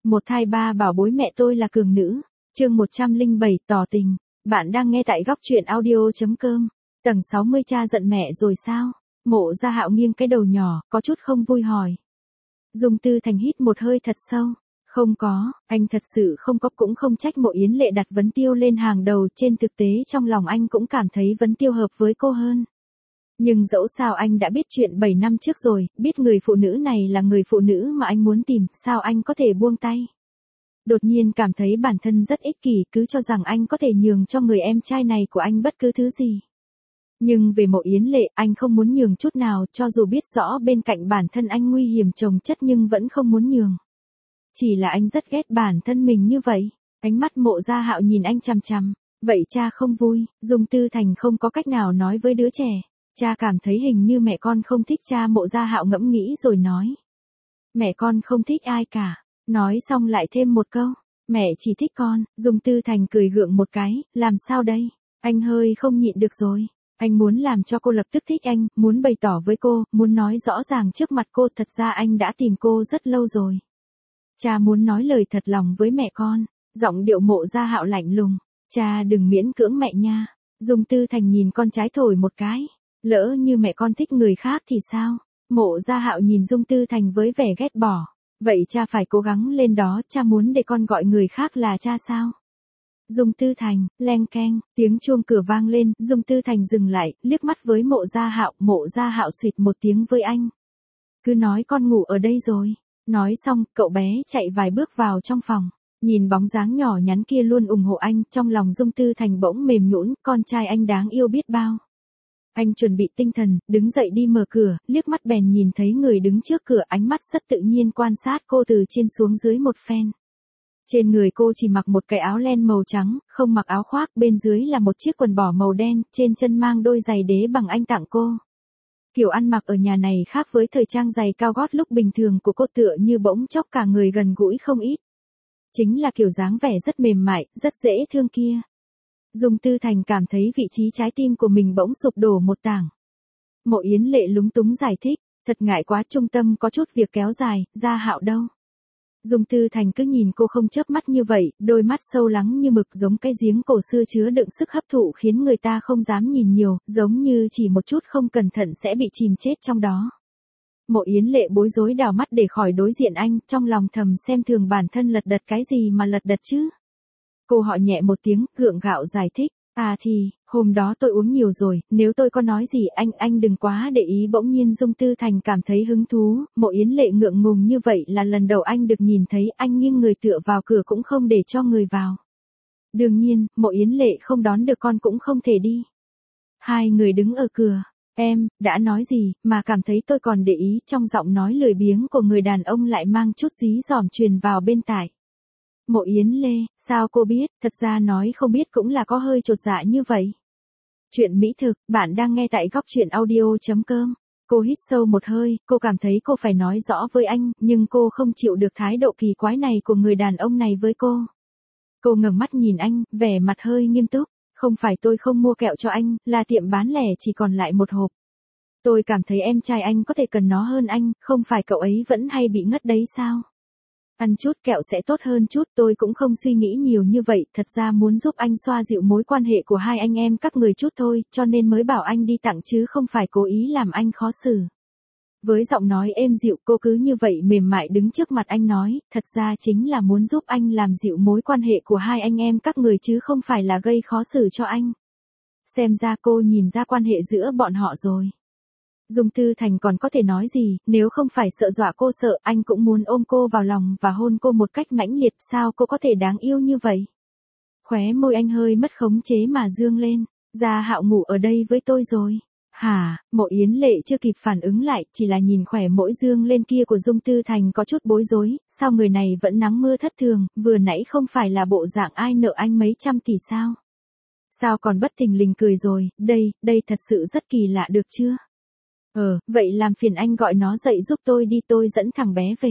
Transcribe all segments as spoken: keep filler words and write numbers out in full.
Một thai ba bảo bối mẹ tôi là cường nữ. Chương một trăm lẻ bảy tỏ tình. Bạn đang nghe tại góc truyện audio chấm com. Tầng sáu mươi cha giận mẹ rồi sao? Mộ Gia Hạo nghiêng cái đầu nhỏ, có chút không vui hỏi. Dung Tư Thành hít một hơi thật sâu. Không có, anh thật sự không có, cũng không trách Mộ Yến Lệ đặt Vấn Tiêu lên hàng đầu, trên thực tế trong lòng anh cũng cảm thấy Vấn Tiêu hợp với cô hơn. Nhưng dẫu sao anh đã biết chuyện bảy năm trước rồi, biết người phụ nữ này là người phụ nữ mà anh muốn tìm, sao anh có thể buông tay. Đột nhiên cảm thấy bản thân rất ích kỷ, cứ cho rằng anh có thể nhường cho người em trai này của anh bất cứ thứ gì. Nhưng về Mộ Yến Lệ, anh không muốn nhường chút nào, cho dù biết rõ bên cạnh bản thân anh nguy hiểm chồng chất nhưng vẫn không muốn nhường. Chỉ là anh rất ghét bản thân mình như vậy. Ánh mắt Mộ Gia Hạo nhìn anh chằm chằm. Vậy cha không vui. Dung Tư Thành không có cách nào nói với đứa trẻ. Cha cảm thấy hình như mẹ con không thích cha. Mộ Gia Hạo ngẫm nghĩ rồi nói. Mẹ con không thích ai cả. Nói xong lại thêm một câu. Mẹ chỉ thích con. Dung Tư Thành cười gượng một cái. Làm sao đây? Anh hơi không nhịn được rồi. Anh muốn làm cho cô lập tức thích anh, muốn bày tỏ với cô, muốn nói rõ ràng trước mặt cô, thật ra anh đã tìm cô rất lâu rồi. Cha muốn nói lời thật lòng với mẹ con. Giọng điệu Mộ Gia Hạo lạnh lùng. Cha đừng miễn cưỡng mẹ nha. Dung Tư Thành nhìn con trai thổi một cái. Lỡ như mẹ con thích người khác thì sao? Mộ Gia Hạo nhìn Dung Tư Thành với vẻ ghét bỏ. Vậy cha phải cố gắng lên đó, cha muốn để con gọi người khác là cha sao? Dung Tư Thành, leng keng, tiếng chuông cửa vang lên, Dung Tư Thành dừng lại, liếc mắt với Mộ Gia Hạo, Mộ Gia Hạo xụt một tiếng với anh. Cứ nói con ngủ ở đây rồi. Nói xong, cậu bé chạy vài bước vào trong phòng. Nhìn bóng dáng nhỏ nhắn kia luôn ủng hộ anh, trong lòng Dung Tư Thành bỗng mềm nhũn, con trai anh đáng yêu biết bao. Anh chuẩn bị tinh thần, đứng dậy đi mở cửa, liếc mắt bèn nhìn thấy người đứng trước cửa, ánh mắt rất tự nhiên quan sát cô từ trên xuống dưới một phen. Trên người cô chỉ mặc một cái áo len màu trắng, không mặc áo khoác, bên dưới là một chiếc quần bò màu đen, trên chân mang đôi giày đế bằng anh tặng cô. Kiểu ăn mặc ở nhà này khác với thời trang giày cao gót lúc bình thường của cô, tựa như bỗng chốc cả người gần gũi không ít. Chính là kiểu dáng vẻ rất mềm mại, rất dễ thương kia. Dung Tư Thành cảm thấy vị trí trái tim của mình bỗng sụp đổ một tảng. Mộ Yến Lệ lúng túng giải thích, thật ngại quá, trung tâm có chút việc kéo dài, Gia Hạo đâu. Dung Tư Thành cứ nhìn cô không chớp mắt như vậy, đôi mắt sâu lắng như mực giống cái giếng cổ xưa chứa đựng sức hấp thụ khiến người ta không dám nhìn nhiều, giống như chỉ một chút không cẩn thận sẽ bị chìm chết trong đó. Mộ Yến Lệ bối rối đảo mắt để khỏi đối diện anh, trong lòng thầm xem thường bản thân lật đật cái gì mà lật đật chứ. Cô họ nhẹ một tiếng, gượng gạo giải thích, à thì, hôm đó tôi uống nhiều rồi, nếu tôi có nói gì anh, anh đừng quá để ý. Bỗng nhiên Dung Tư Thành cảm thấy hứng thú, Mộ Yến Lệ ngượng ngùng như vậy là lần đầu anh được nhìn thấy, anh nghiêng người tựa vào cửa cũng không để cho người vào. Đương nhiên, Mộ Yến Lệ không đón được con cũng không thể đi. Hai người đứng ở cửa, em, đã nói gì, mà cảm thấy tôi còn để ý, trong giọng nói lười biếng của người đàn ông lại mang chút dí dỏm truyền vào bên tai. Mộ Yến Lê, sao cô biết, thật ra nói không biết cũng là có hơi chột dạ như vậy. Chuyện mỹ thực, bạn đang nghe tại góc truyện audio chấm com. Cô hít sâu một hơi, cô cảm thấy cô phải nói rõ với anh, nhưng cô không chịu được thái độ kỳ quái này của người đàn ông này với cô. Cô ngẩng mắt nhìn anh, vẻ mặt hơi nghiêm túc, không phải tôi không mua kẹo cho anh, là tiệm bán lẻ chỉ còn lại một hộp. Tôi cảm thấy em trai anh có thể cần nó hơn anh, không phải cậu ấy vẫn hay bị ngất đấy sao? Ăn chút kẹo sẽ tốt hơn chút, tôi cũng không suy nghĩ nhiều như vậy, thật ra muốn giúp anh xoa dịu mối quan hệ của hai anh em các người chút thôi, cho nên mới bảo anh đi tặng chứ không phải cố ý làm anh khó xử. Với giọng nói êm dịu, cô cứ như vậy mềm mại đứng trước mặt anh nói, thật ra chính là muốn giúp anh làm dịu mối quan hệ của hai anh em các người chứ không phải là gây khó xử cho anh. Xem ra cô nhìn ra quan hệ giữa bọn họ rồi. Dung Tư Thành còn có thể nói gì, nếu không phải sợ dọa cô sợ, anh cũng muốn ôm cô vào lòng và hôn cô một cách mãnh liệt, sao cô có thể đáng yêu như vậy. Khóe môi anh hơi mất khống chế mà dương lên, Gia Hạo ngủ ở đây với tôi rồi. Hả, Mộ Yến Lệ chưa kịp phản ứng lại, chỉ là nhìn khỏe mỗi dương lên kia của Dung Tư Thành có chút bối rối, sao người này vẫn nắng mưa thất thường, vừa nãy không phải là bộ dạng ai nợ anh mấy trăm tỷ sao? Sao còn bất thình lình cười rồi, đây, đây thật sự rất kỳ lạ được chưa? Ờ, vậy làm phiền anh gọi nó dậy giúp tôi đi, tôi dẫn thằng bé về.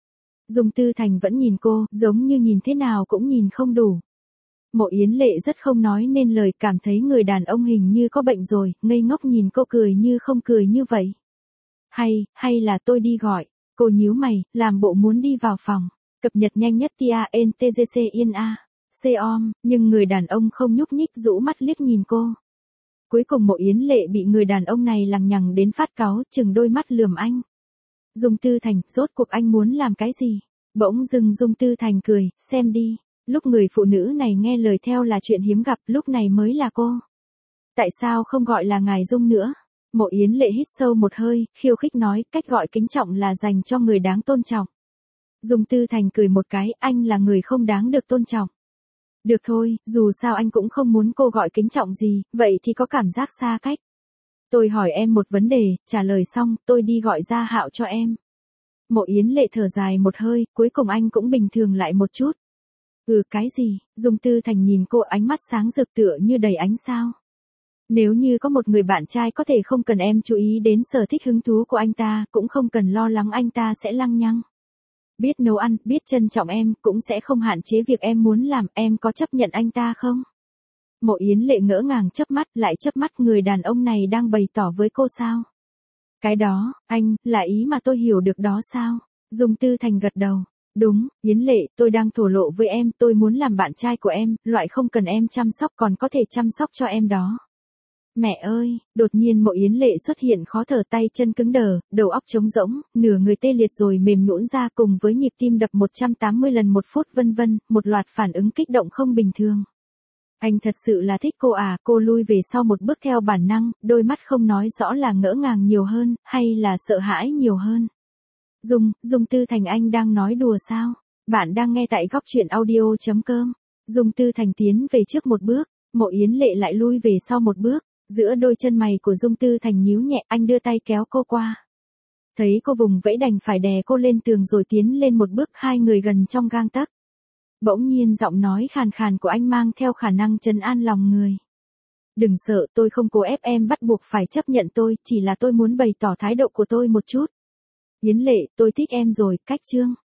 Dung Tư Thành vẫn nhìn cô, giống như nhìn thế nào cũng nhìn không đủ. Mộ Yến Lệ rất không nói nên lời, cảm thấy người đàn ông hình như có bệnh rồi, ngây ngốc nhìn cô cười như không cười như vậy. Hay, hay là tôi đi gọi, cô nhíu mày, làm bộ muốn đi vào phòng. Cập nhật nhanh nhất tia en tê giê xê yên a. Xeom, nhưng người đàn ông không nhúc nhích rũ mắt liếc nhìn cô. Cuối cùng Mộ Yến Lệ bị người đàn ông này lằng nhằng đến phát cáu, chừng đôi mắt lườm anh. Dung Tư Thành, rốt cuộc anh muốn làm cái gì? Bỗng dưng Dung Tư Thành cười, xem đi, lúc người phụ nữ này nghe lời theo là chuyện hiếm gặp, lúc này mới là cô. Tại sao không gọi là ngài Dung nữa? Mộ Yến Lệ hít sâu một hơi, khiêu khích nói, cách gọi kính trọng là dành cho người đáng tôn trọng. Dung Tư Thành cười một cái, anh là người không đáng được tôn trọng. Được thôi, dù sao anh cũng không muốn cô gọi kính trọng gì, vậy thì có cảm giác xa cách. Tôi hỏi em một vấn đề, trả lời xong, tôi đi gọi Gia Hạo cho em. Mộ Yến Lệ thở dài một hơi, cuối cùng anh cũng bình thường lại một chút. Ừ, cái gì? Dung Tư Thành nhìn cô, ánh mắt sáng rực tựa như đầy ánh sao. Nếu như có một người bạn trai có thể không cần em chú ý đến sở thích hứng thú của anh ta, cũng không cần lo lắng anh ta sẽ lăng nhăng. Biết nấu ăn, biết trân trọng em, cũng sẽ không hạn chế việc em muốn làm, em có chấp nhận anh ta không? Mộ Yến Lệ ngỡ ngàng chớp mắt, lại chớp mắt, người đàn ông này đang bày tỏ với cô sao? Cái đó, anh, là ý mà tôi hiểu được đó sao? Dung Tư Thành gật đầu. Đúng, Yến Lệ, tôi đang thổ lộ với em, tôi muốn làm bạn trai của em, loại không cần em chăm sóc còn có thể chăm sóc cho em đó. Mẹ ơi, đột nhiên Mộ Yến Lệ xuất hiện khó thở, tay chân cứng đờ, đầu óc trống rỗng, nửa người tê liệt rồi mềm nhũn ra cùng với nhịp tim đập một trăm tám mươi lần một phút vân vân, một loạt phản ứng kích động không bình thường. Anh thật sự là thích cô à? Cô lui về sau một bước theo bản năng, đôi mắt không nói rõ là ngỡ ngàng nhiều hơn, hay là sợ hãi nhiều hơn. Dung, Dung Tư Thành, anh đang nói đùa sao? Bạn đang nghe tại góc truyện audio chấm com. Dung Tư Thành tiến về trước một bước, Mộ Yến Lệ lại lui về sau một bước. Giữa đôi chân mày của Dung Tư Thành nhíu nhẹ, anh đưa tay kéo cô qua. Thấy cô vùng vẫy đành phải đè cô lên tường rồi tiến lên một bước, hai người gần trong gang tấc. Bỗng nhiên giọng nói khàn khàn của anh mang theo khả năng trấn an lòng người. Đừng sợ, tôi không cố ép em bắt buộc phải chấp nhận tôi, chỉ là tôi muốn bày tỏ thái độ của tôi một chút. Yến Lệ, tôi thích em rồi, cách chương.